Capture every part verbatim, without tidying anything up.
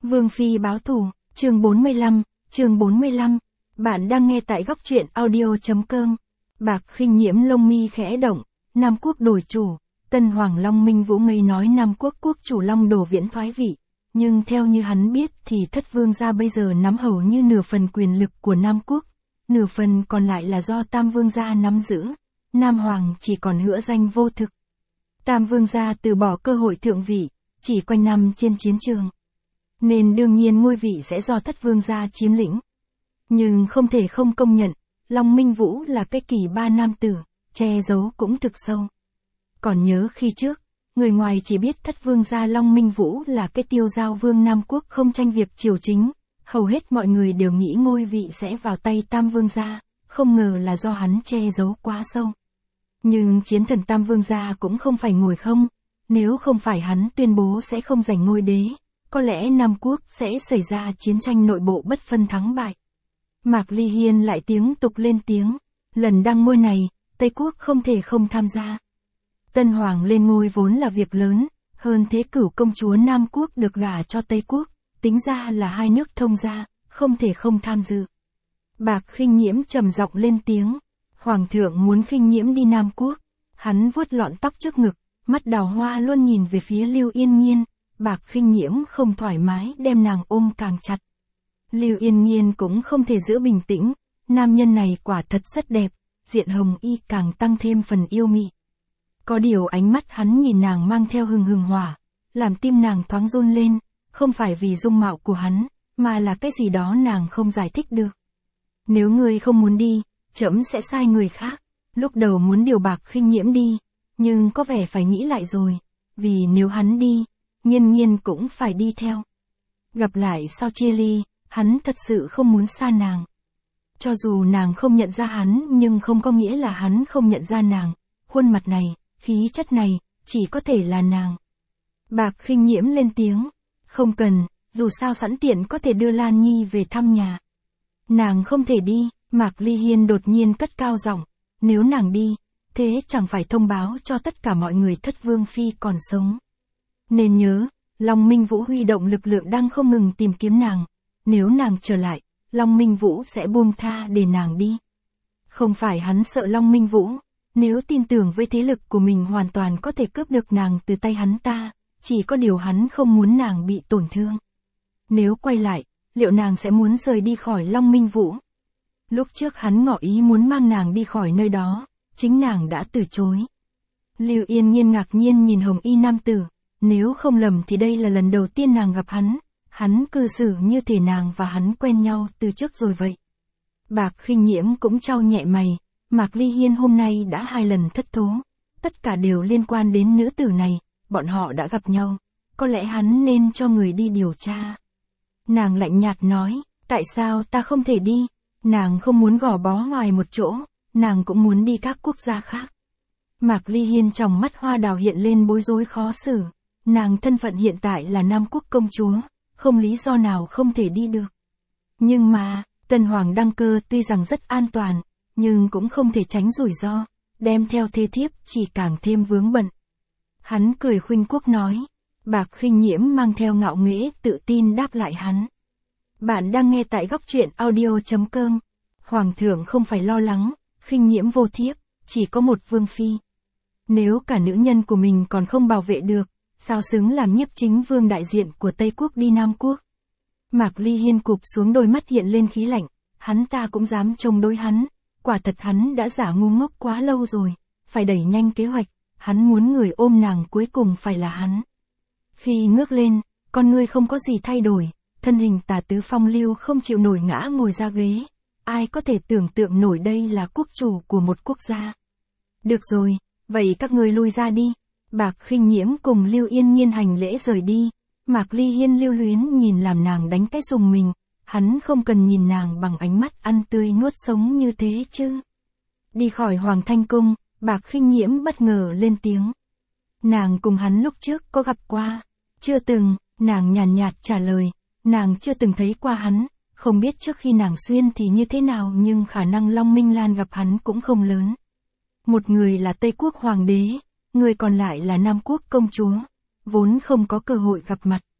Vương Phi báo thù, chương bốn mươi lăm, chương bốn mươi lăm. Bạn đang nghe tại góc truyện audio.com. Bạc Khinh Nhiễm lông mi khẽ động, Nam Quốc đổi chủ, Tân Hoàng Long Minh Vũ ngây nói Nam Quốc quốc chủ Long Đồ Viễn thoái vị. Nhưng theo như hắn biết thì thất vương gia bây giờ nắm hầu như nửa phần quyền lực của Nam Quốc, nửa phần còn lại là do Tam vương gia nắm giữ. Nam Hoàng chỉ còn hữu danh vô thực. Tam vương gia từ bỏ cơ hội thượng vị, chỉ quanh năm trên chiến trường. Nên đương nhiên ngôi vị sẽ do thất vương gia chiếm lĩnh. Nhưng không thể không công nhận, Long Minh Vũ là cái kỳ ba nam tử, che giấu cũng thực sâu. Còn nhớ khi trước, người ngoài chỉ biết thất vương gia Long Minh Vũ là cái tiêu giao vương Nam Quốc không tranh việc triều chính, hầu hết mọi người đều nghĩ ngôi vị sẽ vào tay Tam vương gia, không ngờ là do hắn che giấu quá sâu. Nhưng chiến thần Tam vương gia cũng không phải ngồi không, nếu không phải hắn tuyên bố sẽ không giành ngôi đế, có lẽ Nam Quốc sẽ xảy ra chiến tranh nội bộ bất phân thắng bại. Mạc Ly Hiên lại tiếng tục lên tiếng, lần đăng ngôi này, Tây Quốc không thể không tham gia. Tân Hoàng lên ngôi vốn là việc lớn, hơn thế Cửu công chúa Nam Quốc được gả cho Tây Quốc, tính ra là hai nước thông gia, không thể không tham dự. Bạc Khinh Nhiễm trầm giọng lên tiếng, Hoàng thượng muốn Khinh Nhiễm đi Nam Quốc, hắn vuốt lọn tóc trước ngực, mắt đào hoa luôn nhìn về phía Lưu Yên Nhiên. Bạc Khinh Nhiễm không thoải mái đem nàng ôm càng chặt. Lưu Yên Nhiên cũng không thể giữ bình tĩnh, nam nhân này quả thật rất đẹp, diện hồng y càng tăng thêm phần yêu mị. Có điều ánh mắt hắn nhìn nàng mang theo hừng hừng hỏa, làm tim nàng thoáng run lên, không phải vì dung mạo của hắn, mà là cái gì đó nàng không giải thích được. Nếu ngươi không muốn đi, trẫm sẽ sai người khác. Lúc đầu muốn điều Bạc Khinh Nhiễm đi, nhưng có vẻ phải nghĩ lại rồi, vì nếu hắn đi, Nhiên Nhiên cũng phải đi theo. Gặp lại sau chia ly, hắn thật sự không muốn xa nàng. Cho dù nàng không nhận ra hắn nhưng không có nghĩa là hắn không nhận ra nàng. Khuôn mặt này, khí chất này, chỉ có thể là nàng. Bạc Khinh Nhiễm lên tiếng, không cần, dù sao sẵn tiện có thể đưa Lan Nhi về thăm nhà. Nàng không thể đi, Mạc Ly Hiên đột nhiên cất cao giọng, nếu nàng đi, thế chẳng phải thông báo cho tất cả mọi người thất vương phi còn sống. Nên nhớ, Long Minh Vũ huy động lực lượng đang không ngừng tìm kiếm nàng. Nếu nàng trở lại, Long Minh Vũ sẽ buông tha để nàng đi. Không phải hắn sợ Long Minh Vũ, nếu tin tưởng với thế lực của mình hoàn toàn có thể cướp được nàng từ tay hắn ta, chỉ có điều hắn không muốn nàng bị tổn thương. Nếu quay lại, liệu nàng sẽ muốn rời đi khỏi Long Minh Vũ? Lúc trước hắn ngỏ ý muốn mang nàng đi khỏi nơi đó, chính nàng đã từ chối. Lưu Yên Nhiên ngạc nhiên nhìn hồng y nam tử. Nếu không lầm thì đây là lần đầu tiên nàng gặp hắn, hắn cư xử như thể nàng và hắn quen nhau từ trước rồi vậy. Bạc Khinh Nhiễm cũng trao nhẹ mày, Mạc Ly Hiên hôm nay đã hai lần thất thố, tất cả đều liên quan đến nữ tử này, bọn họ đã gặp nhau, có lẽ hắn nên cho người đi điều tra. Nàng lạnh nhạt nói, tại sao ta không thể đi, nàng không muốn gò bó ngoài một chỗ, nàng cũng muốn đi các quốc gia khác. Mạc Ly Hiên trong mắt hoa đào hiện lên bối rối khó xử. Nàng thân phận hiện tại là Nam Quốc công chúa, không lý do nào không thể đi được. Nhưng mà, Tân Hoàng đăng cơ tuy rằng rất an toàn, nhưng cũng không thể tránh rủi ro, đem theo thê thiếp chỉ càng thêm vướng bận. Hắn cười khuynh quốc nói, Bạc Khinh Nhiễm mang theo ngạo nghễ tự tin đáp lại hắn. Bạn đang nghe tại góc truyện audio.com. Hoàng thượng không phải lo lắng, Khinh Nhiễm vô thiếp, chỉ có một vương phi. Nếu cả nữ nhân của mình còn không bảo vệ được, sao xứng làm nhiếp chính vương đại diện của Tây Quốc đi Nam Quốc? Mạc Ly Hiên cụp xuống, đôi mắt hiện lên khí lạnh, hắn ta cũng dám chống đối hắn, quả thật hắn đã giả ngu ngốc quá lâu rồi, phải đẩy nhanh kế hoạch, hắn muốn người ôm nàng cuối cùng phải là hắn. Khi ngước lên, con ngươi không có gì thay đổi, thân hình tả tứ phong lưu không chịu nổi ngã ngồi ra ghế, ai có thể tưởng tượng nổi đây là quốc chủ của một quốc gia. Được rồi, vậy các ngươi lui ra đi. Bạc Khinh Nhiễm cùng Lưu Yên Nhiên hành lễ rời đi, Mạc Ly Hiên lưu luyến nhìn làm nàng đánh cái rùng mình, hắn không cần nhìn nàng bằng ánh mắt ăn tươi nuốt sống như thế chứ. Đi khỏi Hoàng Thanh Cung, Bạc Khinh Nhiễm bất ngờ lên tiếng. Nàng cùng hắn lúc trước có gặp qua, chưa từng, nàng nhàn nhạt trả lời, nàng chưa từng thấy qua hắn, không biết trước khi nàng xuyên thì như thế nào nhưng khả năng Long Minh Lan gặp hắn cũng không lớn. Một người là Tây Quốc Hoàng đế, người còn lại là Nam Quốc công chúa, vốn không có cơ hội gặp mặt.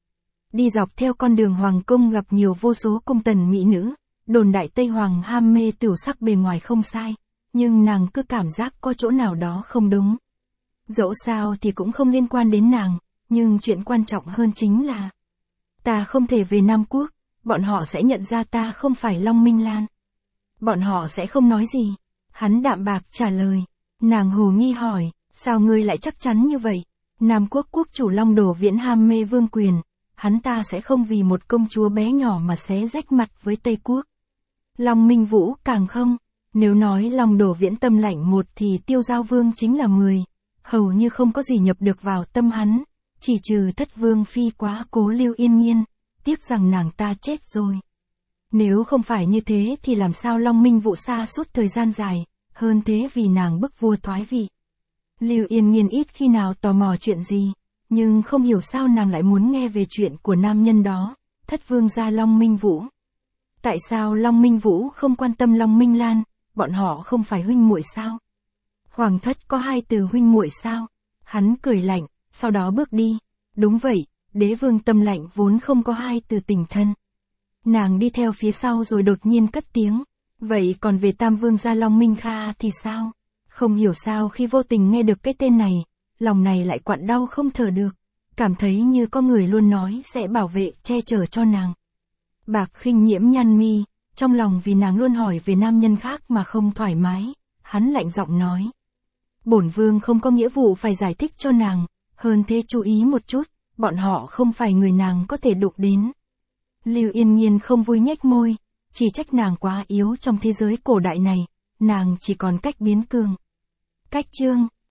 Đi dọc theo con đường hoàng cung gặp nhiều vô số cung tần mỹ nữ, đồn đại Tây Hoàng ham mê tửu sắc bề ngoài không sai, nhưng nàng cứ cảm giác có chỗ nào đó không đúng. Dẫu sao thì cũng không liên quan đến nàng, nhưng chuyện quan trọng hơn chính là ta không thể về Nam Quốc, bọn họ sẽ nhận ra ta không phải Long Minh Lan. Bọn họ sẽ không nói gì. Hắn đạm bạc trả lời. Nàng hồ nghi hỏi, sao ngươi lại chắc chắn như vậy? Nam Quốc quốc chủ Long Đồ Viễn ham mê vương quyền, hắn ta sẽ không vì một công chúa bé nhỏ mà xé rách mặt với Tây Quốc. Long Minh Vũ càng không, nếu nói Long Đồ Viễn tâm lạnh một thì Tiêu Giao Vương chính là mười, hầu như không có gì nhập được vào tâm hắn, chỉ trừ Thất Vương phi quá cố Lưu Yên Nhiên, tiếc rằng nàng ta chết rồi. Nếu không phải như thế thì làm sao Long Minh Vũ xa suốt thời gian dài, hơn thế vì nàng bức vua thoái vị. Lưu Yên Nhiên ít khi nào tò mò chuyện gì, nhưng không hiểu sao nàng lại muốn nghe về chuyện của nam nhân đó, Thất Vương gia Long Minh Vũ. Tại sao Long Minh Vũ không quan tâm Long Minh Lan, bọn họ không phải huynh muội sao? Hoàng thất có hai từ huynh muội sao? Hắn cười lạnh, sau đó bước đi. Đúng vậy, đế vương tâm lạnh vốn không có hai từ tình thân. Nàng đi theo phía sau rồi đột nhiên cất tiếng. Vậy còn về Tam Vương gia Long Minh Kha thì sao? Không hiểu sao khi vô tình nghe được cái tên này, lòng này lại quặn đau không thở được. Cảm thấy như có người luôn nói sẽ bảo vệ, che chở cho nàng. Bạc Khinh Nhiễm nhăn mi, trong lòng vì nàng luôn hỏi về nam nhân khác mà không thoải mái. Hắn lạnh giọng nói. Bổn vương không có nghĩa vụ phải giải thích cho nàng, hơn thế chú ý một chút, bọn họ không phải người nàng có thể đụng đến. Lưu Yên Nhiên không vui nhếch môi, chỉ trách nàng quá yếu trong thế giới cổ đại này, nàng chỉ còn cách biến cường. Cách chương